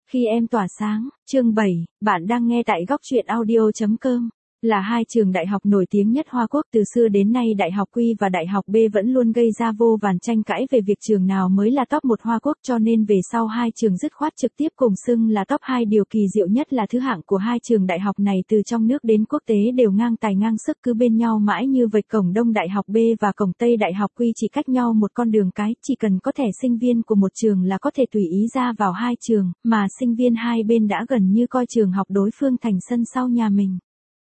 Khi em tỏa sáng, chương 7, bạn đang nghe tại góc truyện audio.com. Là hai trường đại học nổi tiếng nhất Hoa Quốc, từ xưa đến nay Đại học Quy và Đại học B vẫn luôn gây ra vô vàn tranh cãi về việc trường nào mới là top 1 Hoa Quốc, cho nên về sau hai trường dứt khoát trực tiếp cùng xưng là top 2. Điều kỳ diệu nhất là thứ hạng của hai trường đại học này từ trong nước đến quốc tế đều ngang tài ngang sức, cứ bên nhau mãi như vạch. Cổng Đông Đại học B và cổng Tây Đại học Quy chỉ cách nhau một con đường cái, chỉ cần có thẻ sinh viên của một trường là có thể tùy ý ra vào hai trường, mà sinh viên hai bên đã gần như coi trường học đối phương thành sân sau nhà mình.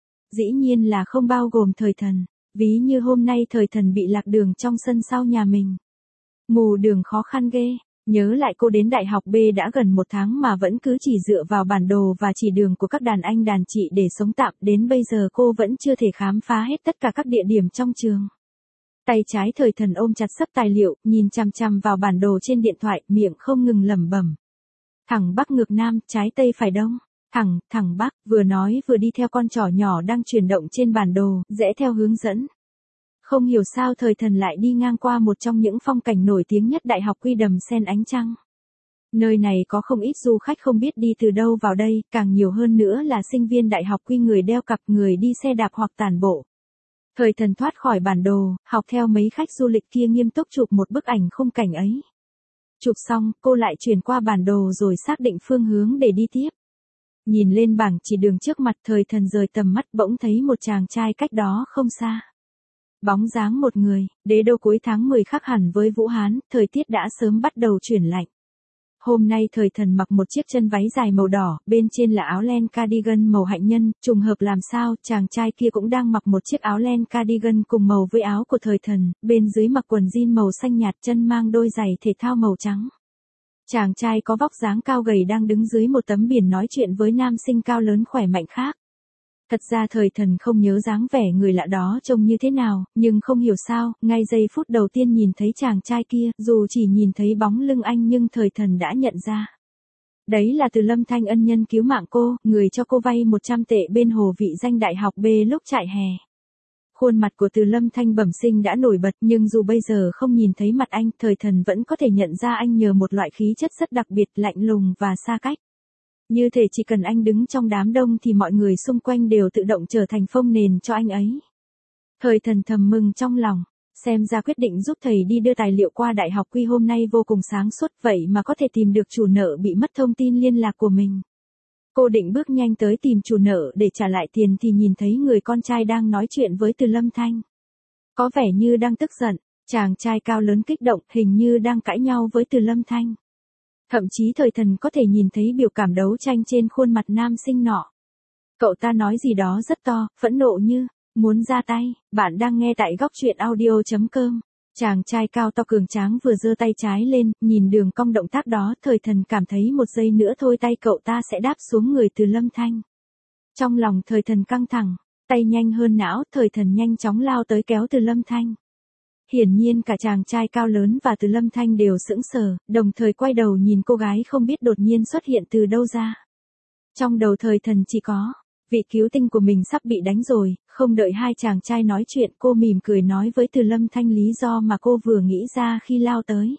Dĩ nhiên là không bao gồm Thời Thần, ví như hôm nay Thời Thần bị lạc đường trong sân sau nhà mình. Mù đường khó khăn ghê, nhớ lại cô đến Đại học B đã gần 1 tháng mà vẫn cứ chỉ dựa vào bản đồ và chỉ đường của các đàn anh đàn chị để sống tạm, đến bây giờ cô vẫn chưa thể khám phá hết tất cả các địa điểm trong trường. Tay trái Thời Thần ôm chặt sấp tài liệu, nhìn chằm chằm vào bản đồ trên điện thoại, miệng không ngừng lẩm bẩm. Thẳng Bắc ngược Nam, trái Tây phải Đông. Thẳng Bắc, vừa nói vừa đi theo con trỏ nhỏ đang chuyển động trên bản đồ, rẽ theo hướng dẫn. Không hiểu sao Thời Thần lại đi ngang qua một trong những phong cảnh nổi tiếng nhất Đại học Quy, đầm sen ánh trăng. Nơi này có không ít du khách không biết đi từ đâu vào đây, càng nhiều hơn nữa là sinh viên Đại học Quy, người đeo cặp, người đi xe đạp hoặc tản bộ. Thời Thần thoát khỏi bản đồ, học theo mấy khách du lịch kia nghiêm túc chụp một bức ảnh khung cảnh ấy. Chụp xong, cô lại chuyển qua bản đồ rồi xác định phương hướng để đi tiếp. Nhìn lên bảng chỉ đường trước mặt, Thời Thần rời tầm mắt, bỗng thấy một chàng trai cách đó không xa. Bóng dáng một người, đế đô cuối tháng 10 khác hẳn với Vũ Hán, thời tiết đã sớm bắt đầu chuyển lạnh. Hôm nay Thời Thần mặc một chiếc chân váy dài màu đỏ, bên trên là áo len cardigan màu hạnh nhân, trùng hợp làm sao, chàng trai kia cũng đang mặc một chiếc áo len cardigan cùng màu với áo của Thời Thần, bên dưới mặc quần jean màu xanh nhạt, chân mang đôi giày thể thao màu trắng. Chàng trai có vóc dáng cao gầy đang đứng dưới một tấm biển nói chuyện với nam sinh cao lớn khỏe mạnh khác. Thật ra Thời Thần không nhớ dáng vẻ người lạ đó trông như thế nào, nhưng không hiểu sao, ngay giây phút đầu tiên nhìn thấy chàng trai kia, dù chỉ nhìn thấy bóng lưng anh nhưng Thời Thần đã nhận ra. Đấy là Từ Lâm Thanh, ân nhân cứu mạng cô, người cho cô vay 100 tệ bên hồ vị danh Đại học B lúc trại hè. Khuôn mặt của Từ Lâm Thanh bẩm sinh đã nổi bật, nhưng dù bây giờ không nhìn thấy mặt anh, Thời Thần vẫn có thể nhận ra anh nhờ một loại khí chất rất đặc biệt, lạnh lùng và xa cách. Như thể chỉ cần anh đứng trong đám đông thì mọi người xung quanh đều tự động trở thành phông nền cho anh ấy. Thời Thần thầm mừng trong lòng, xem ra quyết định giúp thầy đi đưa tài liệu qua Đại học Quy hôm nay vô cùng sáng suốt, vậy mà có thể tìm được chủ nợ bị mất thông tin liên lạc của mình. Cô định bước nhanh tới tìm chủ nợ để trả lại tiền thì nhìn thấy người con trai đang nói chuyện với Từ Lâm Thanh. Có vẻ như đang tức giận, chàng trai cao lớn kích động, hình như đang cãi nhau với Từ Lâm Thanh. Thậm chí Thời Thần có thể nhìn thấy biểu cảm đấu tranh trên khuôn mặt nam sinh nọ. Cậu ta nói gì đó rất to, phẫn nộ như muốn ra tay. Bạn đang nghe tại góc truyện audio.com. Chàng trai cao to cường tráng vừa giơ tay trái lên, nhìn đường cong động tác đó, Thời Thần cảm thấy một giây nữa thôi tay cậu ta sẽ đáp xuống người Từ Lâm Thanh. Trong lòng Thời Thần căng thẳng, tay nhanh hơn não, Thời Thần nhanh chóng lao tới kéo Từ Lâm Thanh. Hiển nhiên cả chàng trai cao lớn và Từ Lâm Thanh đều sững sờ, đồng thời quay đầu nhìn cô gái không biết đột nhiên xuất hiện từ đâu ra. Trong đầu Thời Thần chỉ có, vị cứu tinh của mình sắp bị đánh rồi, không đợi hai chàng trai nói chuyện, cô mỉm cười nói với Từ Lâm Thanh lý do mà cô vừa nghĩ ra khi lao tới.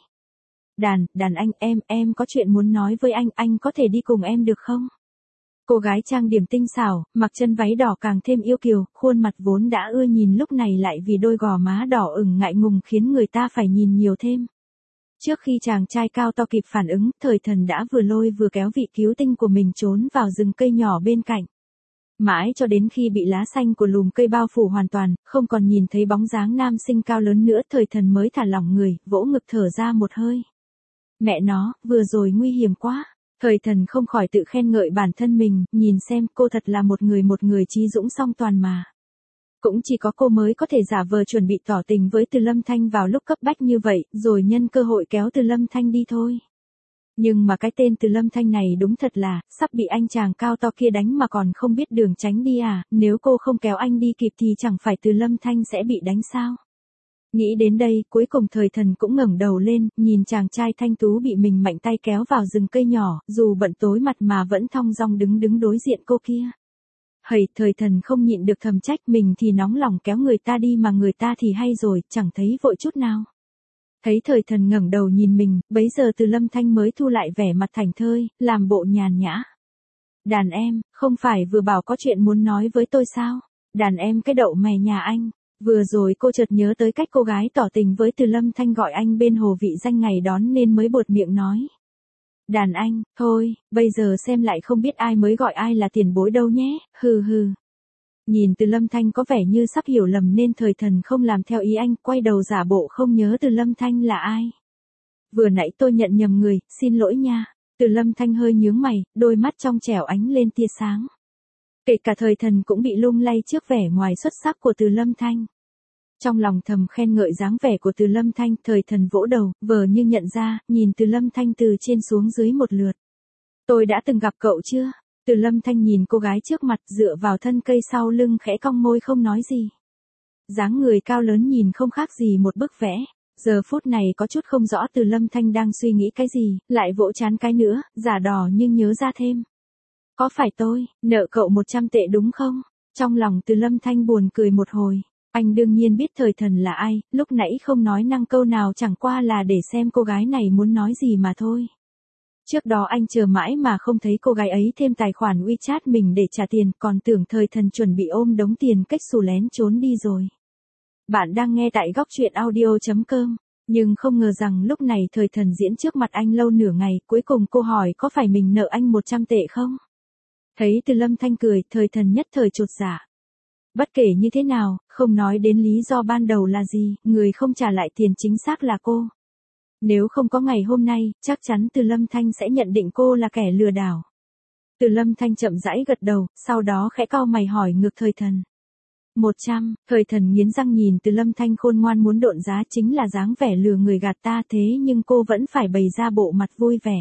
Đàn anh, em có chuyện muốn nói với anh có thể đi cùng em được không? Cô gái trang điểm tinh xảo, mặc chân váy đỏ càng thêm yêu kiều, khuôn mặt vốn đã ưa nhìn lúc này lại vì đôi gò má đỏ ửng ngại ngùng khiến người ta phải nhìn nhiều thêm. Trước khi chàng trai cao to kịp phản ứng, Thời Thần đã vừa lôi vừa kéo vị cứu tinh của mình trốn vào rừng cây nhỏ bên cạnh. Mãi cho đến khi bị lá xanh của lùm cây bao phủ hoàn toàn, không còn nhìn thấy bóng dáng nam sinh cao lớn nữa, Thời Thần mới thả lỏng người, vỗ ngực thở ra một hơi. Mẹ nó, vừa rồi nguy hiểm quá. Thời Thần không khỏi tự khen ngợi bản thân mình, nhìn xem cô thật là một người trí dũng song toàn mà. Cũng chỉ có cô mới có thể giả vờ chuẩn bị tỏ tình với Từ Lâm Thanh vào lúc cấp bách như vậy, rồi nhân cơ hội kéo Từ Lâm Thanh đi thôi. Nhưng mà cái tên Từ Lâm Thanh này đúng thật là, sắp bị anh chàng cao to kia đánh mà còn không biết đường tránh đi à, nếu cô không kéo anh đi kịp thì chẳng phải Từ Lâm Thanh sẽ bị đánh sao? Nghĩ đến đây, cuối cùng Thời Thần cũng ngẩng đầu lên, nhìn chàng trai thanh tú bị mình mạnh tay kéo vào rừng cây nhỏ, dù bận tối mặt mà vẫn thong dong đứng đối diện cô kia. Thời Thần không nhịn được thầm trách, mình thì nóng lòng kéo người ta đi mà người ta thì hay rồi, chẳng thấy vội chút nào. Thấy thời thần ngẩng đầu nhìn mình, bấy giờ Từ Lâm Thanh mới thu lại vẻ mặt thảnh thơi, làm bộ nhàn nhã. Đàn em, không phải vừa bảo có chuyện muốn nói với tôi sao? Đàn em cái đậu mè nhà anh. Vừa rồi cô chợt nhớ tới cách cô gái tỏ tình với Từ Lâm Thanh gọi anh bên hồ vị danh ngày đón nên mới buột miệng nói. Đàn anh, thôi, bây giờ xem lại không biết ai mới gọi ai là tiền bối đâu nhé, hừ hừ. Nhìn Từ Lâm Thanh có vẻ như sắp hiểu lầm nên thời thần không làm theo ý anh, quay đầu giả bộ không nhớ Từ Lâm Thanh là ai. Vừa nãy tôi nhận nhầm người, xin lỗi nha. Từ Lâm Thanh hơi nhướng mày, đôi mắt trong trẻo ánh lên tia sáng. Kể cả thời thần cũng bị lung lay trước vẻ ngoài xuất sắc của Từ Lâm Thanh. Trong lòng thầm khen ngợi dáng vẻ của Từ Lâm Thanh, thời thần vỗ đầu, vờ như nhận ra, nhìn Từ Lâm Thanh từ trên xuống dưới một lượt. Tôi đã từng gặp cậu chưa? Từ Lâm Thanh nhìn cô gái trước mặt dựa vào thân cây sau lưng khẽ cong môi không nói gì. Dáng người cao lớn nhìn không khác gì một bức vẽ. Giờ phút này có chút không rõ Từ Lâm Thanh đang suy nghĩ cái gì, lại vỗ chán cái nữa, giả đò nhưng nhớ ra thêm. Có phải tôi, nợ cậu 100 tệ đúng không? Trong lòng Từ Lâm Thanh buồn cười một hồi. Anh đương nhiên biết thời thần là ai, lúc nãy không nói năng câu nào chẳng qua là để xem cô gái này muốn nói gì mà thôi. Trước đó anh chờ mãi mà không thấy cô gái ấy thêm tài khoản WeChat mình để trả tiền, còn tưởng thời thần chuẩn bị ôm đống tiền cách xù lén trốn đi rồi. Bạn đang nghe tại góc truyện audio.com, nhưng không ngờ rằng lúc này thời thần diễn trước mặt anh lâu nửa ngày, cuối cùng cô hỏi có phải mình nợ anh 100 tệ không? Thấy Từ Lâm Thanh cười, thời thần nhất thời chột dạ. Bất kể như thế nào, không nói đến lý do ban đầu là gì, người không trả lại tiền chính xác là cô. Nếu không có ngày hôm nay, chắc chắn Từ Lâm Thanh sẽ nhận định cô là kẻ lừa đảo. Từ Lâm Thanh chậm rãi gật đầu, sau đó khẽ cau mày hỏi ngược thời thần. 100, thời thần nghiến răng nhìn Từ Lâm Thanh khôn ngoan muốn độn giá chính là dáng vẻ lừa người gạt ta thế nhưng cô vẫn phải bày ra bộ mặt vui vẻ.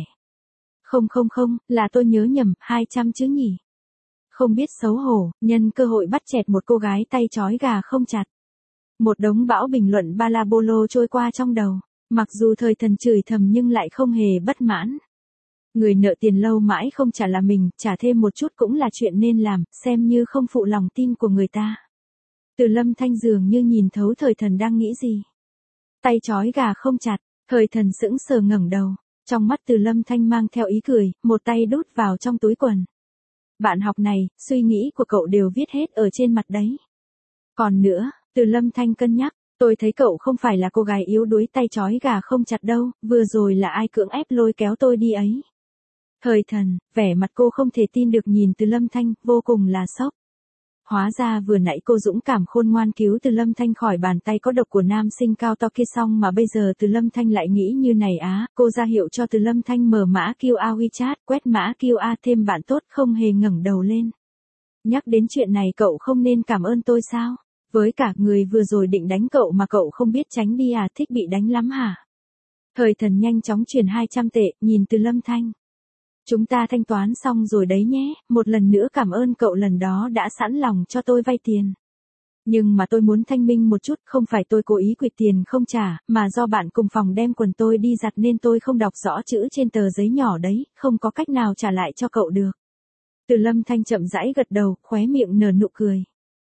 Không, là tôi nhớ nhầm, 200 chứ nhỉ. Không biết xấu hổ, nhân cơ hội bắt chẹt một cô gái tay trói gà không chặt. Một đống bão bình luận ba la bô lô trôi qua trong đầu, mặc dù thời thần chửi thầm nhưng lại không hề bất mãn. Người nợ tiền lâu mãi không trả là mình, trả thêm một chút cũng là chuyện nên làm, xem như không phụ lòng tin của người ta. Từ Lâm Thanh dường như nhìn thấu thời thần đang nghĩ gì. Tay trói gà không chặt, thời thần sững sờ ngẩng đầu, trong mắt Từ Lâm Thanh mang theo ý cười, một tay đút vào trong túi quần. Bạn học này, suy nghĩ của cậu đều viết hết ở trên mặt đấy. Còn nữa, Từ Lâm Thanh cân nhắc, tôi thấy cậu không phải là cô gái yếu đuối tay trói gà không chặt đâu, vừa rồi là ai cưỡng ép lôi kéo tôi đi ấy. Thời thần, vẻ mặt cô không thể tin được nhìn Từ Lâm Thanh, vô cùng là sốc. Hóa ra vừa nãy cô dũng cảm khôn ngoan cứu Từ Lâm Thanh khỏi bàn tay có độc của nam sinh cao to kia xong mà bây giờ Từ Lâm Thanh lại nghĩ như này á, cô ra hiệu cho Từ Lâm Thanh mở mã QR WeChat, quét mã QR thêm bạn tốt không hề ngẩng đầu lên. Nhắc đến chuyện này cậu không nên cảm ơn tôi sao? Với cả người vừa rồi định đánh cậu mà cậu không biết tránh đi à, thích bị đánh lắm hả? Thời thần nhanh chóng chuyển 200 tệ, nhìn Từ Lâm Thanh. Chúng ta thanh toán xong rồi đấy nhé, một lần nữa cảm ơn cậu lần đó đã sẵn lòng cho tôi vay tiền. Nhưng mà tôi muốn thanh minh một chút, không phải tôi cố ý quỵt tiền không trả, mà do bạn cùng phòng đem quần tôi đi giặt nên tôi không đọc rõ chữ trên tờ giấy nhỏ đấy, không có cách nào trả lại cho cậu được. Từ Lâm Thanh chậm rãi gật đầu, khóe miệng nở nụ cười.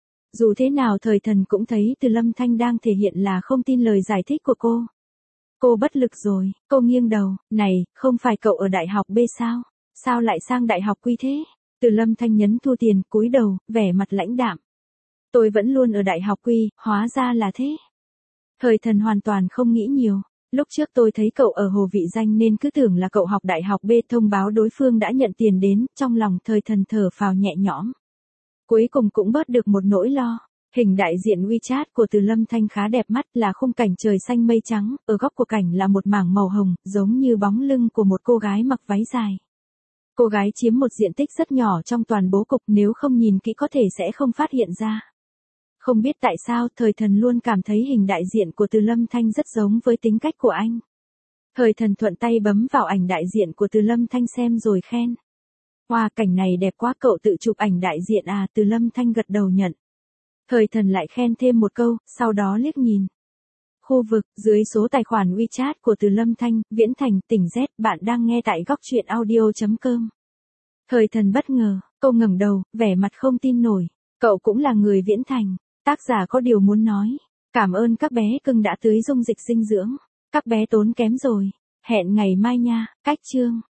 Dù thế nào thời thần cũng thấy Từ Lâm Thanh đang thể hiện là không tin lời giải thích của cô. Cô bất lực rồi, cô nghiêng đầu, này, không phải cậu ở đại học B sao? Sao lại sang đại học Quy thế? Từ Lâm Thanh nhấn thu tiền, cúi đầu, vẻ mặt lãnh đạm. Tôi vẫn luôn ở đại học Quy, hóa ra là thế. Thời thần hoàn toàn không nghĩ nhiều. Lúc trước tôi thấy cậu ở hồ vị danh nên cứ tưởng là cậu học đại học B, thông báo đối phương đã nhận tiền đến, trong lòng thời thần thở phào nhẹ nhõm. Cuối cùng cũng bớt được một nỗi lo. Hình đại diện WeChat của Từ Lâm Thanh khá đẹp mắt, là khung cảnh trời xanh mây trắng, ở góc của cảnh là một mảng màu hồng, giống như bóng lưng của một cô gái mặc váy dài. Cô gái chiếm một diện tích rất nhỏ trong toàn bố cục, nếu không nhìn kỹ có thể sẽ không phát hiện ra. Không biết tại sao thời thần luôn cảm thấy hình đại diện của Từ Lâm Thanh rất giống với tính cách của anh. Thời thần thuận tay bấm vào ảnh đại diện của Từ Lâm Thanh xem rồi khen. Wow, cảnh này đẹp quá, cậu tự chụp ảnh đại diện à? Từ Lâm Thanh gật đầu nhận. Thời thần lại khen thêm một câu, sau đó liếc nhìn. Khu vực, dưới số tài khoản WeChat của Từ Lâm Thanh, Viễn Thành, tỉnh Z, bạn đang nghe tại góc truyện audio.com. Thời thần bất ngờ, cô ngẩng đầu, vẻ mặt không tin nổi. Cậu cũng là người Viễn Thành. Tác giả có điều muốn nói. Cảm ơn các bé cưng đã tưới dung dịch dinh dưỡng. Các bé tốn kém rồi. Hẹn ngày mai nha, cách chương.